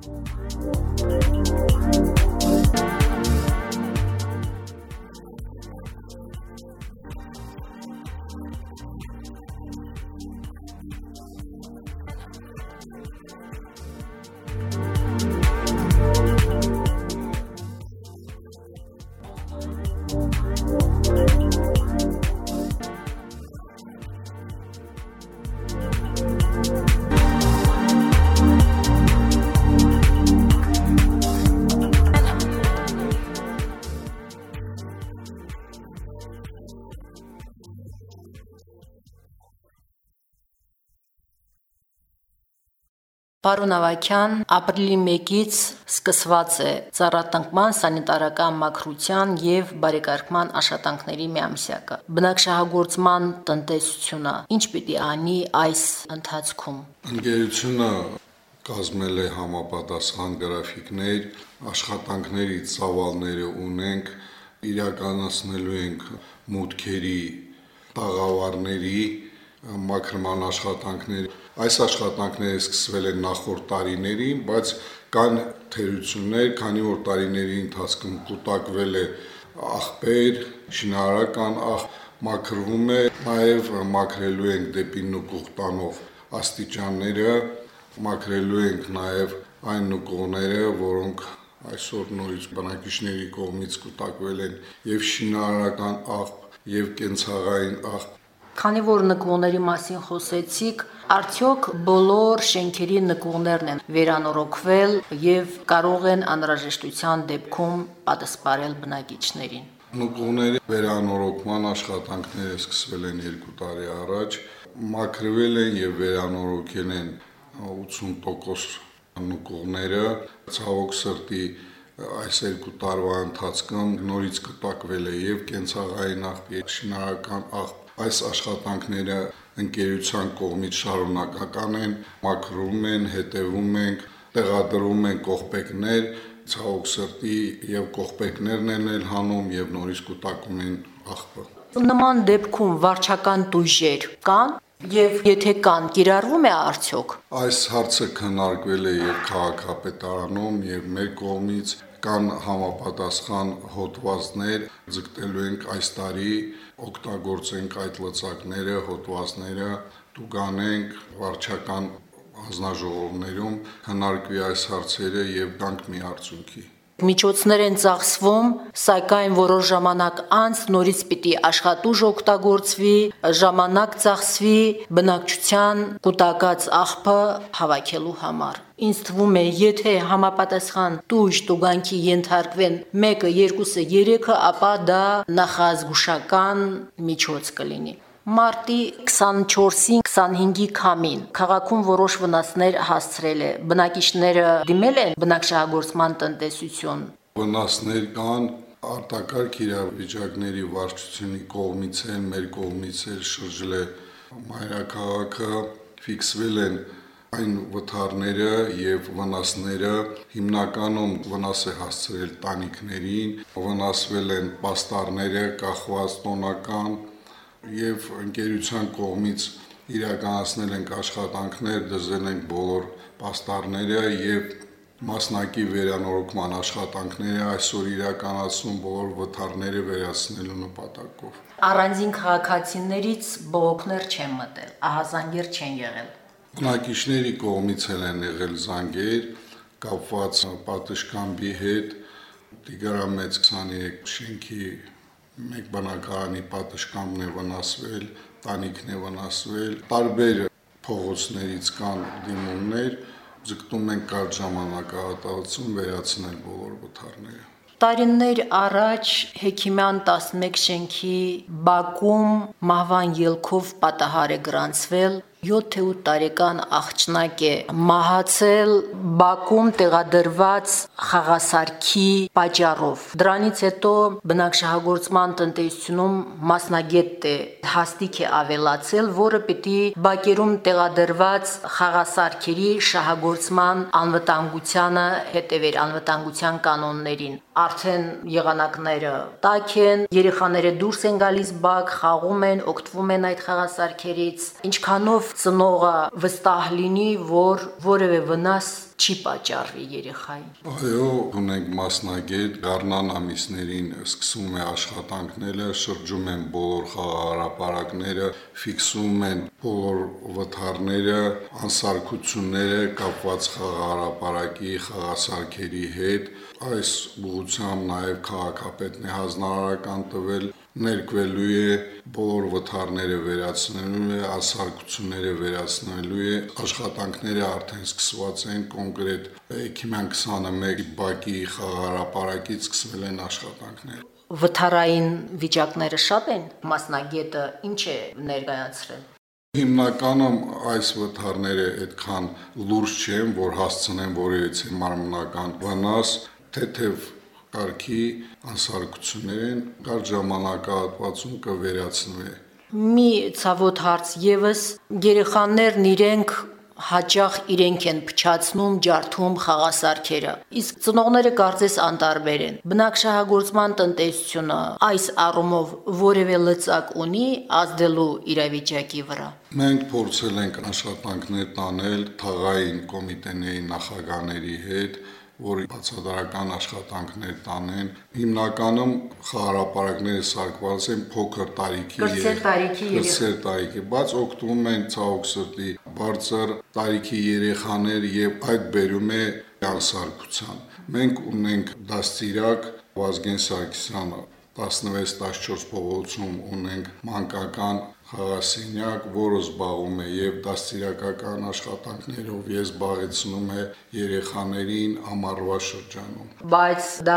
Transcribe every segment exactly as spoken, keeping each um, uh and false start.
Պարոն Ավագյան, ապրիլի մեկից սկսված է ծառատնկման, սանիտարական մաքրության և բարեկարգման աշխատանքների միամսյակը։ Բնակչահագործման տնտեսությունը ինչ պիտի անի այս ընթացքում։ Ընկերությունը կազմել է համապատասխան գրաֆիկներ, աշխատանքների ծավալները ունենք, իրականացնելու ենք մուտքերի, տաղավարների, մաքրման աշխատանքներ։ Այս աշխատանքները սկսվել են նախորդ տարիներին, բայց կան թերություններ, քանի որ տարիների ընթացքում կուտակվել է աղբեր, շինարարական աղբ, մաքրվում է, նաև մաքրելու ենք դեպի նկուղ տանող աստիճանները, մաքրելու ենք նաև այն նկուղները, որոնք այսօր նորից բնակիչների կողմից կուտակվել են և շինարարական աղբ, և կենցաղային աղբ։ Քանի որ նկուղների մասին խոսեցիք, արդյոք բոլոր շենքերի նկուղներն են վերանորոգվել և կարող են անհրաժեշտության դեպքում պատասխանել բնակիչներին։ Նկուղների վերանորոգման աշխատանքները սկսվել են երկու տարի առաջ, մաքրվել են և վերանորոգել են ութսուն տոկոս նկուղները, ցավոք սրտի այս երկու տարվա ընթացքում նորից կուտակվել է և կենցաղային աղբ, և շինարարական աղբ։ Այս աշխատանքները ընկերության կողմից շարունակական են, մաքրում են, հետևում ենք, տեղադրում են կողպեքներ, ցավոք սրտի և կողպեքներն են հանում և նորից կուտակում են աղբը։ Նման դեպքում վարչական տույժեր կան, և եթե կան, կիրառվում է արդյոք։ Այս հարցը քննարկվել է և քաղաքապետարանում, և մեր կողմից կան համապատասխան հոդվածներ, ձգտելու ենք այս տարի օգտագործենք այդ լծակները, հոդվածները, տուգանենք վարչական հանձնաժողովներում, քննարկվի այս հարցերը և գանք մի արդյունքի։ Միջոցներ են ծախսվում, սակայն որոշ ժամանակ անց նորից պիտի աշխատուժ օգտագործվի, ժամանակ ծախսվի բնակչության կուտակած աղբը հավաքելու համար։ Ինձ թվում է, եթե համապատասխան տույժ տուգանքի ենթարկվեն մեկը, երկուսը, երեքը, ապա դա նախազգուշական միջոց կլինի։ Մարտի քսանչորսին քսանհինգի քամին քաղաքում որոշ վնասներ հասցրել է, բնակիչները դիմել են բնակչահագործման տնտեսություն։ Վնասներ կան, արտակարգ իրավիճակների վարչությունի կողմից են, մեր կողմից էլ շրջել է մայրաքաղաքը, ֆիքսվել են այն վթարները և վնասները, հիմնականում վնաս է հասցրել տանիքներին, վնասվել են պաստառները, կախված տոնական, և ընկերության կողմից իրականացնել ենք աշխատանքներ, դզել ենք բոլոր պաստառները և մասնակի վերանորոգման աշխատանքները այսօր իրականացնում բոլոր վթարները վերացնելու նպատակով։ Առանձին քաղաքացիներից բողոքներ չեն մտել, ահազանգեր չեն եղել։ Բնակիչների կողմից են եղել զանգեր, կապված պատշգամբի հետ, Տիգրամեծ քսաներեք շենքի մեկ բնակարանի պատշգամբն է վնասվել, տանիքն է վնասվել, տարբեր փողոցներից կան դիմումներ, ձգտում ենք կարճ ժամանակահատվածում վերացնել բոլոր վթարները։ Տարիներ առաջ Հեքիմյան տասնմեկ շենքի բակում մահվան ելքով պատահար է գրանցվել, յոթ-ութ տարեկան աղջնակ է մահացել բակում տեղադրված խաղասարքի պատճառով։ Դրանից հետո բնակչահագործման տնտեսությունում մասնագետ է, հաստիք է ավելացել, որը պիտի բակերում տեղադրված խաղասարքերի շահագործման անվտանգությանը հետևեր, անվտանգության կանոններին։ Արդեն եղանակները տաք են, երեխաները դուրս են գալիս բակ, խաղում են, օգտվում են այդ խաղասարքերից, ինչքանով ծնողը վստահ լինի, որ որևէ վնաս չի պատճառվի երեխային։ Այո, ունենք մասնագետ, գարնան ամիսներին սկսում է աշխատանքները, շրջում են բոլոր խաղահարապարակները, ֆիքսում են բոլոր վթարները, անսարքությունները կապված խաղահարապարակի խաղասարքերի հետ։ Այս ուղղությամբ նաև քաղաքապետն է հանձնարարական տվել, ներկվելու է, բոլոր վթարները վերացնելու է, անսարքությունները վերացնելու է, աշխատանքները արդեն սկսված են կոնկրետ Էքիմյան քսանմեկ բակի խաղահարապարակից սկսվել են աշխատանքները։ Վթարային վիճակները շատ են, մասնագետը ինչ է ներկայացրել։ Հիմնականում այս վթարները այդքան լուրջ չեն, որ հասցնեն որևիցե մարմնական վնաս, թեթև կարգի անսարքություններ են, կարճ ժամանակահատվածում կվերացնվի։ Մի ցավոտ հարց եւս, երեխաներն իրենք հաճախ իրենք են փչացնում, ջարդում խաղասարքերը։ Իսկ ծնողները կարծես անտարբեր են։ Բնակչահագործման տնտեսությունը այս առումով որևէ լծակ ունի ազդելու իրավիճակի վրա։ Մենք փորձել ենք աշխատանքներ տանել թաղային կոմիտեների նախագահների հետ, որ բացատրական աշխատանքներ տանեն։ Հիմնականում խաղահարապարակները սարքված են փոքր տարիքի կրտսեր տարիքի, բայց օգտվում են ցավոք սրտի բարձր տարիքի երեխաներ եւ այդ բերում է անսարքության։ Մենք ունենք դաստիարակ Վազգեն Սարգսյանը տասնվեց տասնչորս փողոցում ունենք մանկական խաղասենյակ, որը զբաղվում է եւ դաստիարակական աշխատանքներով եւ զբաղեցնում է երեխաներին ամառվա շրջանում։ Բայց դա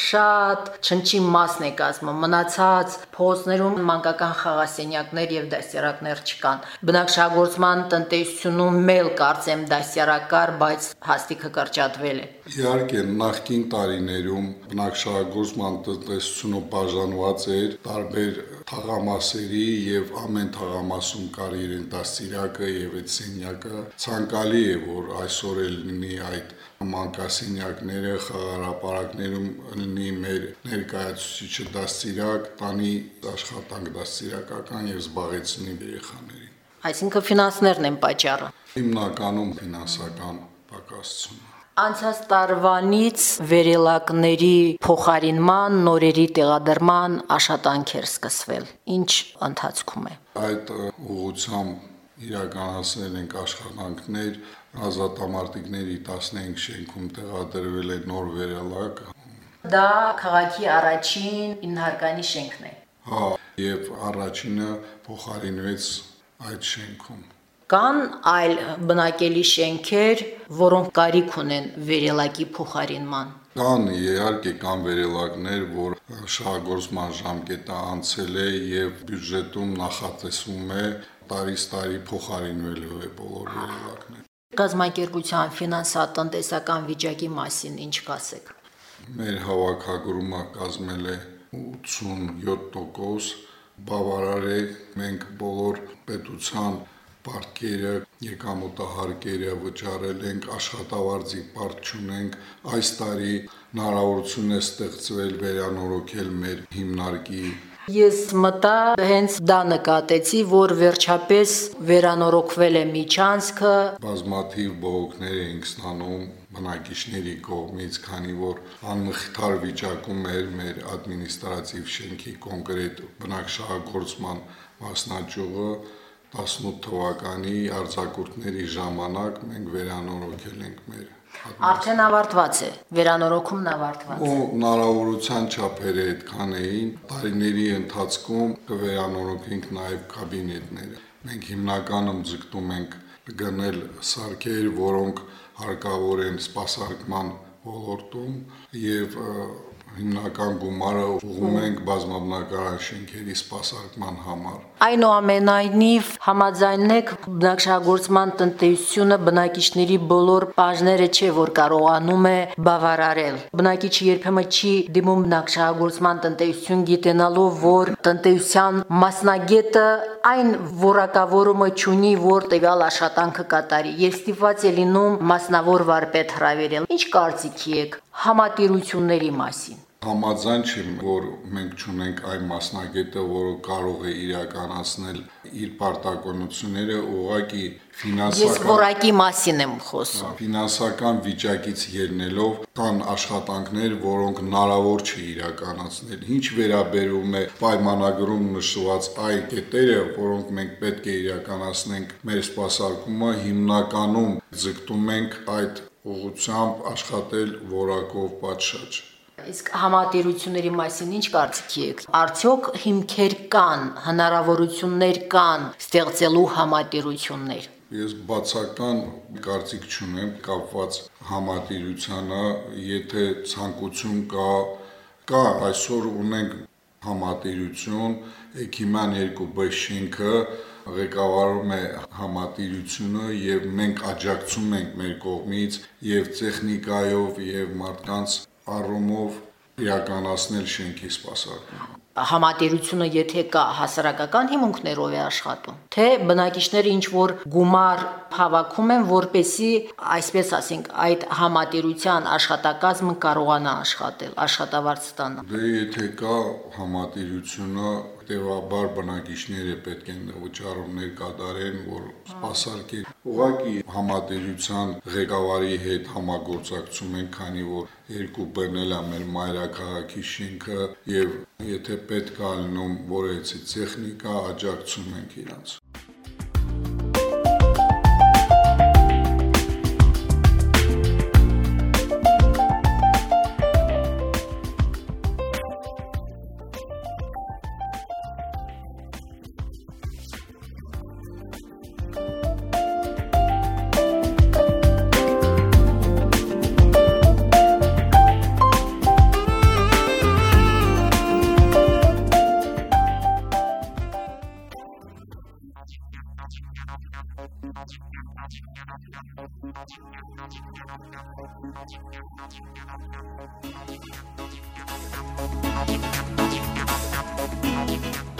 շատ չնչին մասն է կազմում, մնացած փողոցներում մանկական խաղասենյակներ եւ դաստիարակներ չկան։ Բնակչահագործման տնտեսությունում մեկ կարծեմ դաստիարակ կար, բայց հաստիքը կրճատվել է։ Իհարկե, նախկին տարիներում բնակչահագործման տնտեսությունը բաժանված էր տարբեր թաղամասերի եւ ամեն թաղամասում կար իրեն դաստիարակը եւ այդ սենյակը։ Ցանկալի է, որ այսօր էլ լինի այդ մանկասենյակները, խաղահարապարակներում լինի մեր ներկայացուցիչը դաստիարակ, տանի աշխատանք դաստիարակական եւ զբաղեցնի երեխաներին։ Այսինքն ֆինանսներն են պատճառը։ Հիմնականում ֆինանսական պակասություն։ Անցած տարվանից վերելակների փոխարինման, նորերի տեղադրման աշխատանք էր սկսվել։ Ինչ ընթացքում է։ Այդ ուղղությամբ իրականացնել ենք աշխատանքներ, ազատամարտիկների տասնհինգ շենքում տեղադրվել է նոր վերելակ։ Դա քաղաքի առաջին ինհարկանի շենքն է։ Հա, եւ առաջինը փոխարինվեց այդ շենքում։ Կան այլ բնակելի շենքեր, որոնք կարիք ունեն վերելակի փոխարինման։ Կան, իհարկե, կան վերելակներ, որ շահագործման ժամկետը անցել է եւ բյուջետում նախատեսվում է տարից տարի փոխարինվելու է բոլոր վերելակները։ Գազམ་ակերպության ֆինանսա-տնտեսական վիճակի մասին ինչ կասեք։ Մեր հավաքագրումը կազմել է ութսունյոթ տոկոս, բավարար է, մենք բոլոր պետության պարտքերը, եկամուտահարկերը վճարել ենք, աշխատավարձի պարտ չունենք, այս տարի հնարավորություն է ստեղծվել վերանորոգել մեր հիմնարկի։ Ես մտա հենց դա նկատեցի, որ վերջապես վերանորոգվել է միջանցքը։ Բազմաթիվ բողոքներ էինք ստանում բնակիչների կողմից, քանի որ անմխիթար վիճակում էր մեր ադմինիստրատիվ շենքի կոնկրետ բնակչահագործման մասնաճյուղը, տասնութ թվականի արձակուրդների ժամանակ մենք վերանորոգել ենք մեր Արդեն ավարտված է, վերանորոգումն ավարտված է։ Ու հնարավորության չափերը այդքան էին, տարիների ընթացքում կվերանորոգենք նաև կաբինետները։ Մենք հիմնականում ձգտում ենք գնել սարքեր, որոնք հարկավոր են սպասարկման ոլորտում եւ հիմնական գումարը ուղղում ենք բազմաբնակարան շենքերի սպասարկման համար։ Այնուամենայնիվ համաձայնն եք բնակչահագործման տնտեսությունը բնակիչների բոլոր բաժները չէ, որ կարողանում է բավարարել։ Բնակիչը երբեմն չի դիմում բնակչահագործման տնտեսություն գիտենալով, որ տնտեսության մասնագետը այն որակավորումը չունի, որ տվյալ աշխատանքը կատարի։ Ես ստիպված է լինում մասնավոր վարպետ հրավիրել։ Ինչ կարծիքի եք համատիրությունների մասին։ Համաձայն չեմ, որ մենք չունենք այն մասնագետը, որը կարող է իրականացնել իր պարտականությունները, ուղղակի ֆինանսական Ես որակի մասին եմ խոսում։ Ֆինանսական վիճակից ելնելով կան աշխատանքներ, որոնք հնարավոր չի իրականացնել։ Ինչ վերաբերում է պայմանագրում նշված այլ կետերը, որոնք մենք պետք է իրականացնենք մեր սպասարկումը, հիմնականում ձգտում ենք այդ ուղղությամբ աշխատել որակով պատշաճ։ Իսկ համատիրությունների մասին ինչ կարծիքի եք։ Արդյոք հիմքեր կան, հնարավորություններ կան ստեղծելու համատիրություններ։ Ես բացական կարծիք չունեմ կապված համատիրությանը, եթե ցանկություն կա, կա այսօր ունենք համատիրություն, Էքիմյան երկու B շենքը ղեկավարում է համատիրությունը եւ մենք աջակցում ենք մեր կողմից եւ տեխնիկայով եւ մարդկանց առումով իրականացնել շենքի սպասարկումը։ Համատիրությունը եթե կա հասարակական հիմունքներով է աշխատում, թե բնակիչները ինչ որ գումար հավաքում են, որպեսզի, այսպես ասենք, այդ համատիրության աշխատակազմը կարողանա աշխատել, աշխատավարձ ստանա։ Դե եթե կա համատիրությունը, տևաբար բնակիչները պետք է վճարումներ կատարեն, որ սպասարկեն։ Ուղղակի համատիրության ղեկավարի հետ համագործակցում ենք, քանի որ երկու B-ն էլ է մեր մայրաքաղաքի շենքը եւ եթե պետք է լինում որևիցե տեխնիկա, աջակցում ենք իրանց։ Thank you.